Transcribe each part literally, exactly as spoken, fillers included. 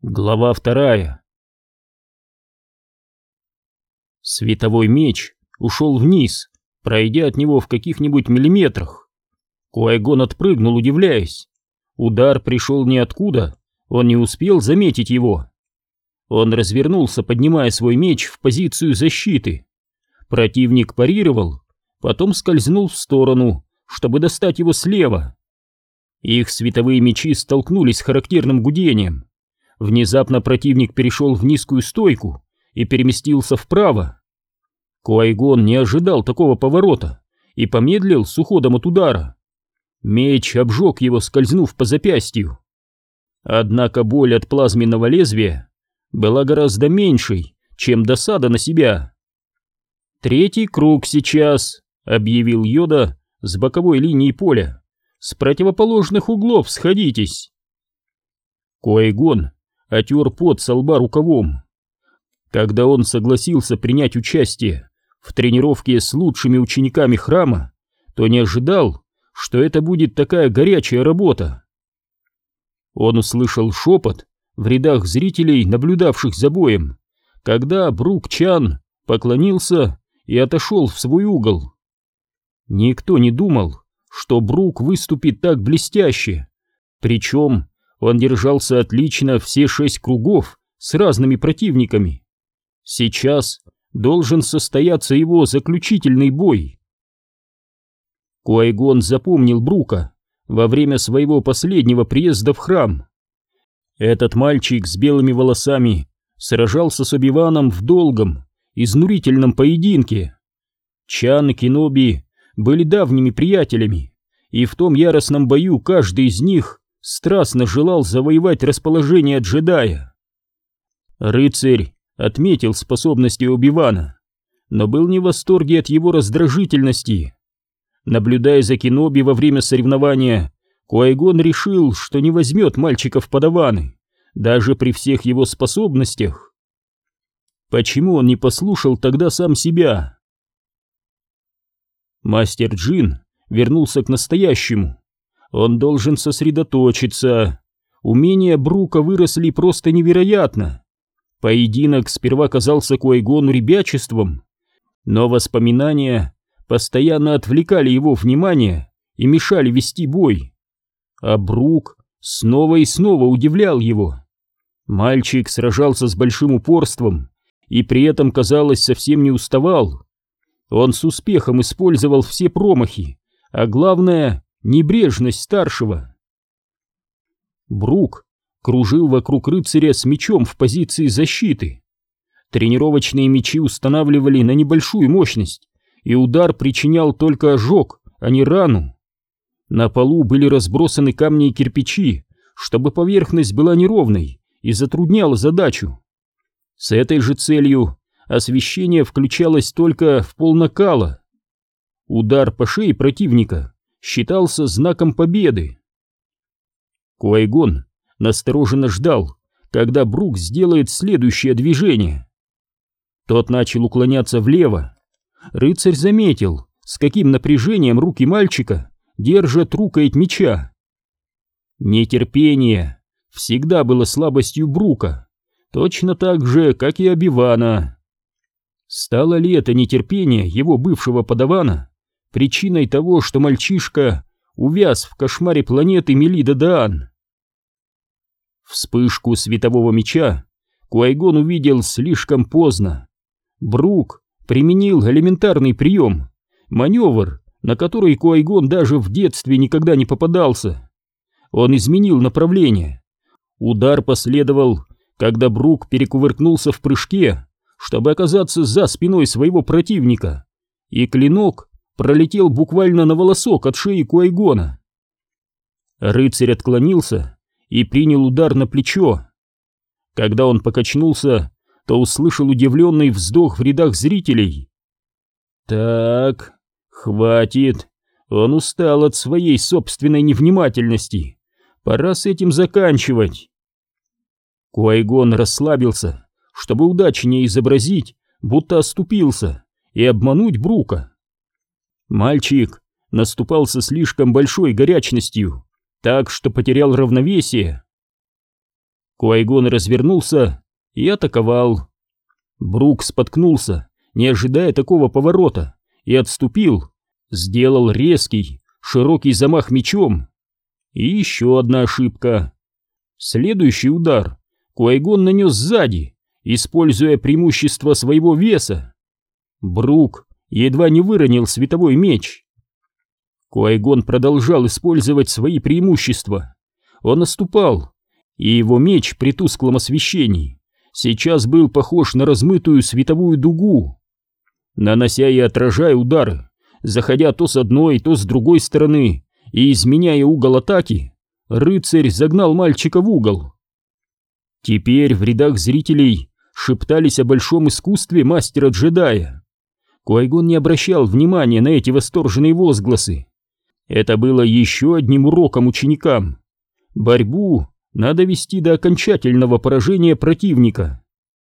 Глава вторая. Световой меч ушел вниз, пройдя от него в каких-нибудь миллиметрах. Куай-Гон отпрыгнул, удивляясь. Удар пришел ниоткуда, он не успел заметить его. Он развернулся, поднимая свой меч в позицию защиты. Противник парировал, потом скользнул в сторону, чтобы достать его слева. Их световые мечи столкнулись с характерным гудением. Внезапно противник перешел в низкую стойку и переместился вправо. Куай-Гон не ожидал такого поворота и помедлил с уходом от удара. Меч обжег его, скользнув по запястью. Однако боль от плазменного лезвия была гораздо меньшей, чем досада на себя. «Третий круг сейчас», — объявил Йода с боковой линии поля. «С противоположных углов сходитесь». Куай-Гон отер пот со лба рукавом. Когда он согласился принять участие в тренировке с лучшими учениками храма, то не ожидал, что это будет такая горячая работа. Он услышал шепот в рядах зрителей, наблюдавших за боем, когда Брук Чан поклонился и отошел в свой угол. Никто не думал, что Брук выступит так блестяще, причем он держался отлично все шесть кругов с разными противниками. Сейчас должен состояться его заключительный бой. Куай-Гон запомнил Брука во время своего последнего приезда в храм. Этот мальчик с белыми волосами сражался с Оби-Ваном в долгом, изнурительном поединке. Чан и Кеноби были давними приятелями, и в том яростном бою каждый из них страстно желал завоевать расположение джедая. Рыцарь отметил способности Оби-Вана, но был не в восторге от его раздражительности. Наблюдая за Кеноби во время соревнования, Куай-Гон решил, что не возьмет мальчика в подаваны, даже при всех его способностях. Почему он не послушал тогда сам себя? Мастер Джин вернулся к настоящему. Он должен сосредоточиться. Умения Брука выросли просто невероятно. Поединок сперва казался Куай-Гону ребячеством, но воспоминания постоянно отвлекали его внимание и мешали вести бой. А Брук снова и снова удивлял его. Мальчик сражался с большим упорством и при этом, казалось, совсем не уставал. Он с успехом использовал все промахи, а главное — небрежность старшего. Брук кружил вокруг рыцаря с мечом в позиции защиты. Тренировочные мечи устанавливали на небольшую мощность, и удар причинял только ожог, а не рану. На полу были разбросаны камни и кирпичи, чтобы поверхность была неровной и затрудняла задачу. С этой же целью освещение включалось только в полнакала. Удар по шее противника считался знаком победы. Куай-Гон настороженно ждал, когда Брук сделает следующее движение. Тот начал уклоняться влево. Рыцарь заметил, с каким напряжением руки мальчика держат рукоять меча. Нетерпение всегда было слабостью Брука, точно так же, как и Оби-Вана. Стало ли это нетерпение его бывшего подавана причиной того, что мальчишка увяз в кошмаре планеты Мелида-Даан? Вспышку светового меча Куай-Гон увидел слишком поздно. Брук применил элементарный прием, маневр, на который Куай-Гон даже в детстве никогда не попадался. Он изменил направление. Удар последовал, когда Брук перекувыркнулся в прыжке, чтобы оказаться за спиной своего противника, и клинок пролетел буквально на волосок от шеи Куай-Гона. Рыцарь отклонился и принял удар на плечо. Когда он покачнулся, то услышал удивленный вздох в рядах зрителей. «Так, хватит, он устал от своей собственной невнимательности. Пора с этим заканчивать». Куай-Гон расслабился, чтобы удачнее изобразить, будто оступился, и обмануть Брука. Мальчик наступал со слишком большой горячностью, так что потерял равновесие. Ки-Гон развернулся и атаковал. Брук споткнулся, не ожидая такого поворота, и отступил, сделал резкий, широкий замах мечом. И еще одна ошибка. Следующий удар Ки-Гон нанес сзади, используя преимущество своего веса. Брук едва не выронил световой меч. Ки-Гон продолжал использовать свои преимущества. Он наступал, и его меч при тусклом освещении сейчас был похож на размытую световую дугу. Нанося и отражая удары, заходя то с одной, то с другой стороны и изменяя угол атаки, рыцарь загнал мальчика в угол. Теперь в рядах зрителей шептались о большом искусстве мастера-джедая. Ки-Гон не обращал внимания на эти восторженные возгласы. Это было еще одним уроком ученикам. Борьбу надо вести до окончательного поражения противника.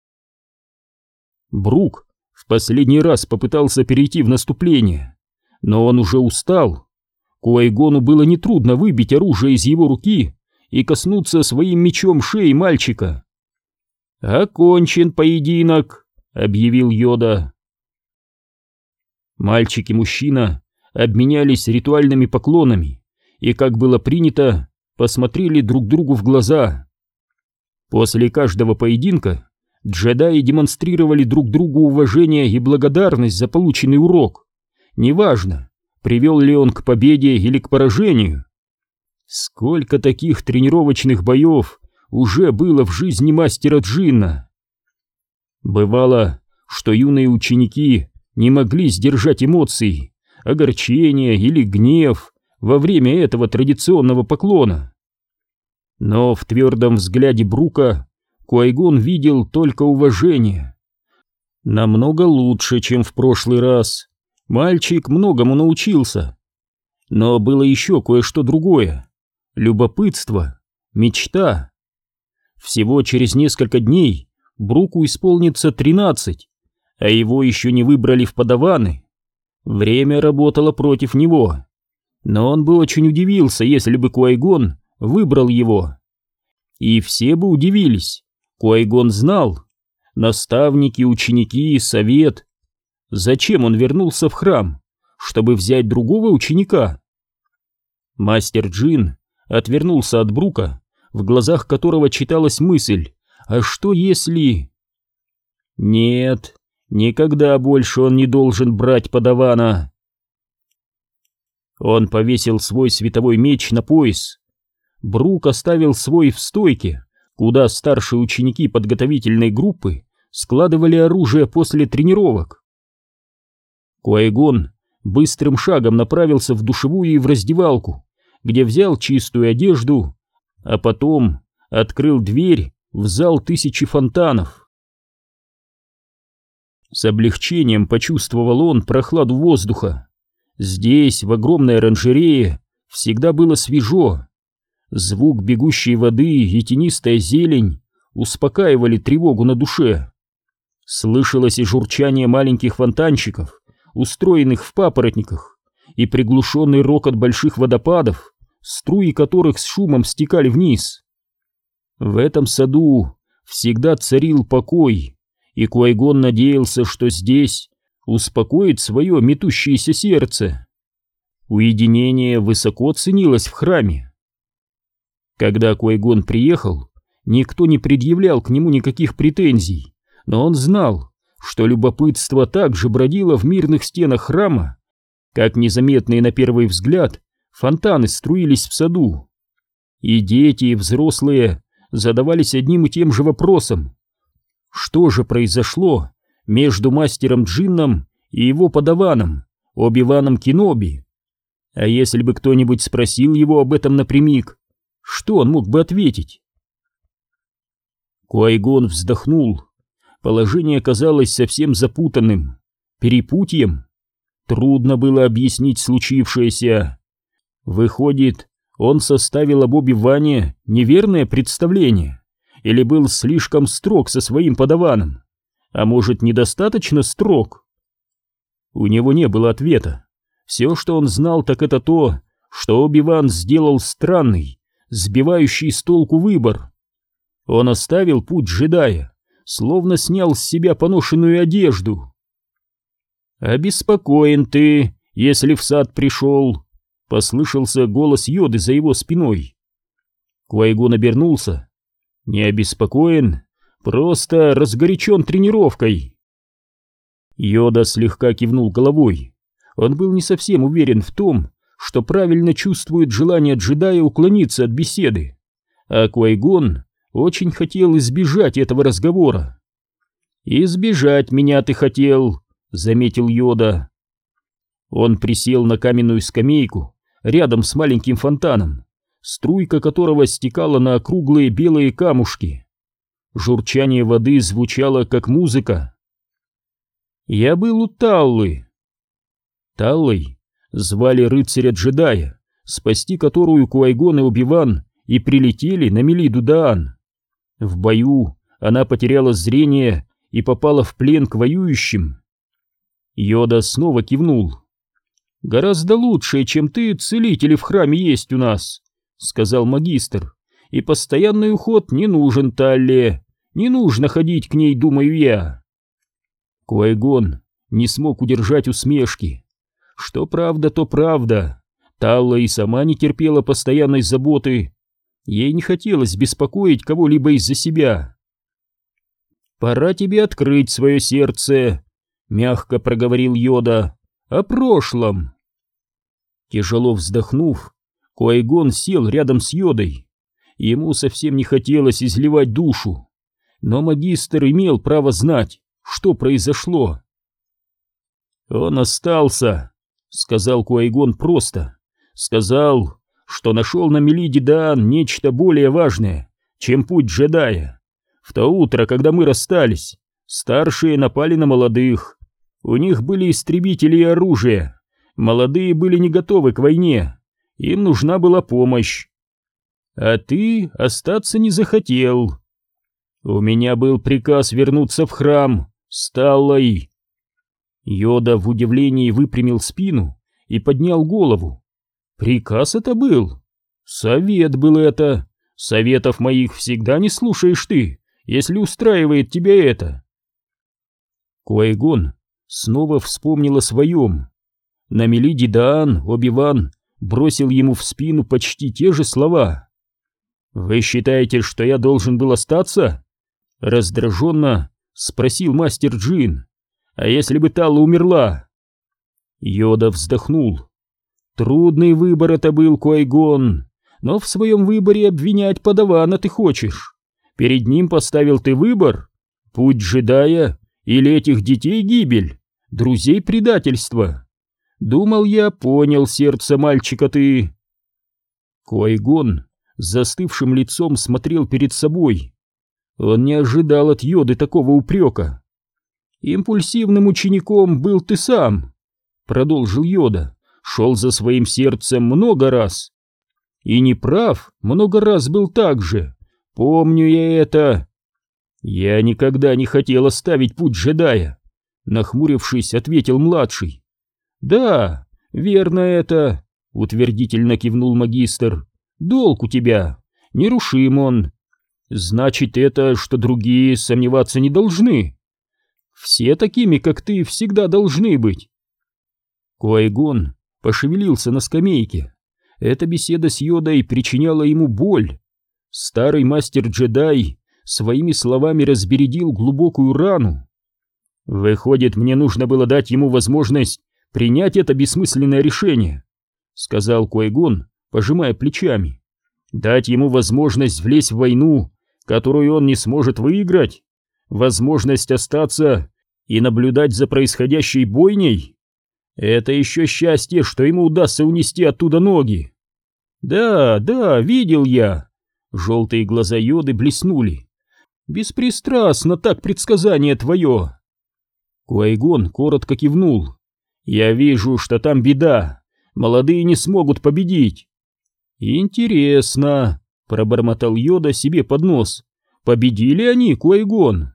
Брук в последний раз попытался перейти в наступление, но он уже устал. Ки-Гону было нетрудно выбить оружие из его руки и коснуться своим мечом шеи мальчика. «Окончен поединок», — объявил Йода. Мальчик и мужчина обменялись ритуальными поклонами и, как было принято, посмотрели друг другу в глаза. После каждого поединка джедаи демонстрировали друг другу уважение и благодарность за полученный урок. Неважно, привел ли он к победе или к поражению. Сколько таких тренировочных боев уже было в жизни мастера Джинна. Бывало, что юные ученики не могли сдержать эмоций, огорчение или гнев во время этого традиционного поклона. Но в твердом взгляде Брука Ки-Гон видел только уважение. Намного лучше, чем в прошлый раз. Мальчик многому научился. Но было еще кое-что другое. Любопытство, мечта. Всего через несколько дней Бруку исполнится тринадцать, а его еще не выбрали в подаваны. Время работало против него. Но он бы очень удивился, если бы Ки-Гон выбрал его. И все бы удивились. Ки-Гон знал. Наставники, ученики, совет. Зачем он вернулся в храм? Чтобы взять другого ученика? Мастер Джин отвернулся от Брука, в глазах которого читалась мысль: а что если... Нет, никогда больше он не должен брать подавана. Он повесил свой световой меч на пояс. Брук оставил свой в стойке, куда старшие ученики подготовительной группы складывали оружие после тренировок. Ки-Гон быстрым шагом направился в душевую и в раздевалку, где взял чистую одежду, а потом открыл дверь в зал тысячи фонтанов. С облегчением почувствовал он прохладу воздуха. Здесь, в огромной оранжерее, всегда было свежо. Звук бегущей воды и тенистая зелень успокаивали тревогу на душе. Слышалось и журчание маленьких фонтанчиков, устроенных в папоротниках, и приглушенный рокот больших водопадов, струи которых с шумом стекали вниз. В этом саду всегда царил покой, и Ки-Гон надеялся, что здесь успокоит свое метущееся сердце. Уединение высоко ценилось в храме. Когда Ки-Гон приехал, никто не предъявлял к нему никаких претензий, но он знал, что любопытство также бродило в мирных стенах храма, как незаметные на первый взгляд фонтаны струились в саду. И дети, и взрослые задавались одним и тем же вопросом: что же произошло между мастером Джинном и его подаваном Оби-Ваном Кеноби? А если бы кто-нибудь спросил его об этом напрямик, что он мог бы ответить? Ки-Гон вздохнул. Положение казалось совсем запутанным, перепутьем. Трудно было объяснить случившееся. Выходит, он составил об Оби-Ване неверное представление или был слишком строг со своим подаваном, а может, недостаточно строг? У него не было ответа. Все, что он знал, так это то, что Оби-Ван сделал странный, сбивающий с толку выбор. Он оставил путь джедая, словно снял с себя поношенную одежду. «Обеспокоен ты, если в сад пришел», — послышался голос Йоды за его спиной. Квай-Гон обернулся. «Не обеспокоен, просто разгорячен тренировкой». Йода слегка кивнул головой. Он был не совсем уверен в том, что правильно чувствует желание джедая уклониться от беседы, а Квай-Гон очень хотел избежать этого разговора. «Избежать меня ты хотел», — заметил Йода. Он присел на каменную скамейку рядом с маленьким фонтаном, струйка которого стекала на округлые белые камушки. Журчание воды звучало как музыка. «Я был у Таллы». Таллой звали рыцаря-джедая, спасти которую Квай-Гон и Оби-Ван и прилетели на Мелиду-Даан. В бою она потеряла зрение и попала в плен к воюющим. Йода снова кивнул. «Гораздо лучше, чем ты, целители в храме есть у нас», — сказал магистр. «И постоянный уход не нужен Талле. Не нужно ходить к ней, думаю я». Квай-Гон не смог удержать усмешки. Что правда, то правда. Талла и сама не терпела постоянной заботы. Ей не хотелось беспокоить кого-либо из-за себя. «Пора тебе открыть свое сердце», — мягко проговорил Йода, — «о прошлом». Тяжело вздохнув, Квай-Гон сел рядом с Йодой. Ему совсем не хотелось изливать душу, но магистр имел право знать, что произошло. «Он остался», — сказал Квай-Гон просто. «Сказал, что нашел на Мелиде-Даан нечто более важное, чем путь джедая. В то утро, когда мы расстались, старшие напали на молодых. У них были истребители и оружие. Молодые были не готовы к войне. Им нужна была помощь. А ты остаться не захотел. У меня был приказ вернуться в храм с Таллой». Йода в удивлении выпрямил спину и поднял голову. «Приказ это был? Совет был это. Советов моих всегда не слушаешь ты, если устраивает тебя это». Квай-Гон снова вспомнил о своем. На Мелиде-Даан Оби-Ван бросил ему в спину почти те же слова. «Вы считаете, что я должен был остаться?» — раздраженно спросил мастер Джин. «А если бы Талла умерла?» Йода вздохнул. «Трудный выбор это был, Квай-Гон, но в своем выборе обвинять подавана ты хочешь. Перед ним поставил ты выбор: путь джедая или этих детей гибель, друзей предательство. Думал, я понял сердце мальчика ты». Квай-Гон с застывшим лицом смотрел перед собой. Он не ожидал от Йоды такого упрека. «Импульсивным учеником был ты сам», — продолжил Йода. «Шел за своим сердцем много раз. И не прав, много раз был так же. Помню я это». «Я никогда не хотел оставить путь джедая», — нахмурившись, ответил младший. «Да, верно это», — утвердительно кивнул магистр. «Долг у тебя, нерушим он. Значит это, что другие сомневаться не должны. Все такими, как ты, всегда должны быть». Квай-Гон пошевелился на скамейке. Эта беседа с Йодой причиняла ему боль. Старый мастер-джедай своими словами разбередил глубокую рану. «Выходит, мне нужно было дать ему возможность принять это бессмысленное решение», — сказал Квай-Гон, пожимая плечами. «Дать ему возможность влезть в войну, которую он не сможет выиграть, возможность остаться и наблюдать за происходящей бойней. Это еще счастье, что ему удастся унести оттуда ноги». «Да, да, видел я». Желтые глаза Йоды блеснули. «Беспристрастно так предсказание твое». Квай-Гон коротко кивнул. «Я вижу, что там беда. Молодые не смогут победить». «Интересно», — пробормотал Йода себе под нос. «Победили они, Квай-Гон?»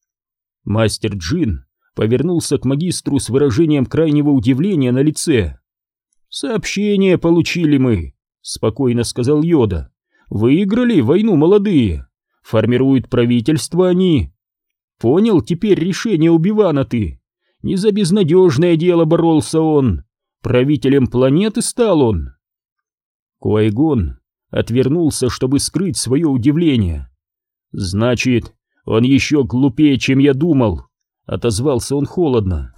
Мастер Джин повернулся к магистру с выражением крайнего удивления на лице. «Сообщение получили мы», — спокойно сказал Йода. «Выиграли войну молодые. формируют правительство они. Понял теперь решение Оби-Вана ты? Не за безнадежное дело боролся он, правителем планеты стал он. Куай-Гон отвернулся, чтобы скрыть свое удивление. «Значит, он еще глупее, чем я думал», — отозвался он холодно.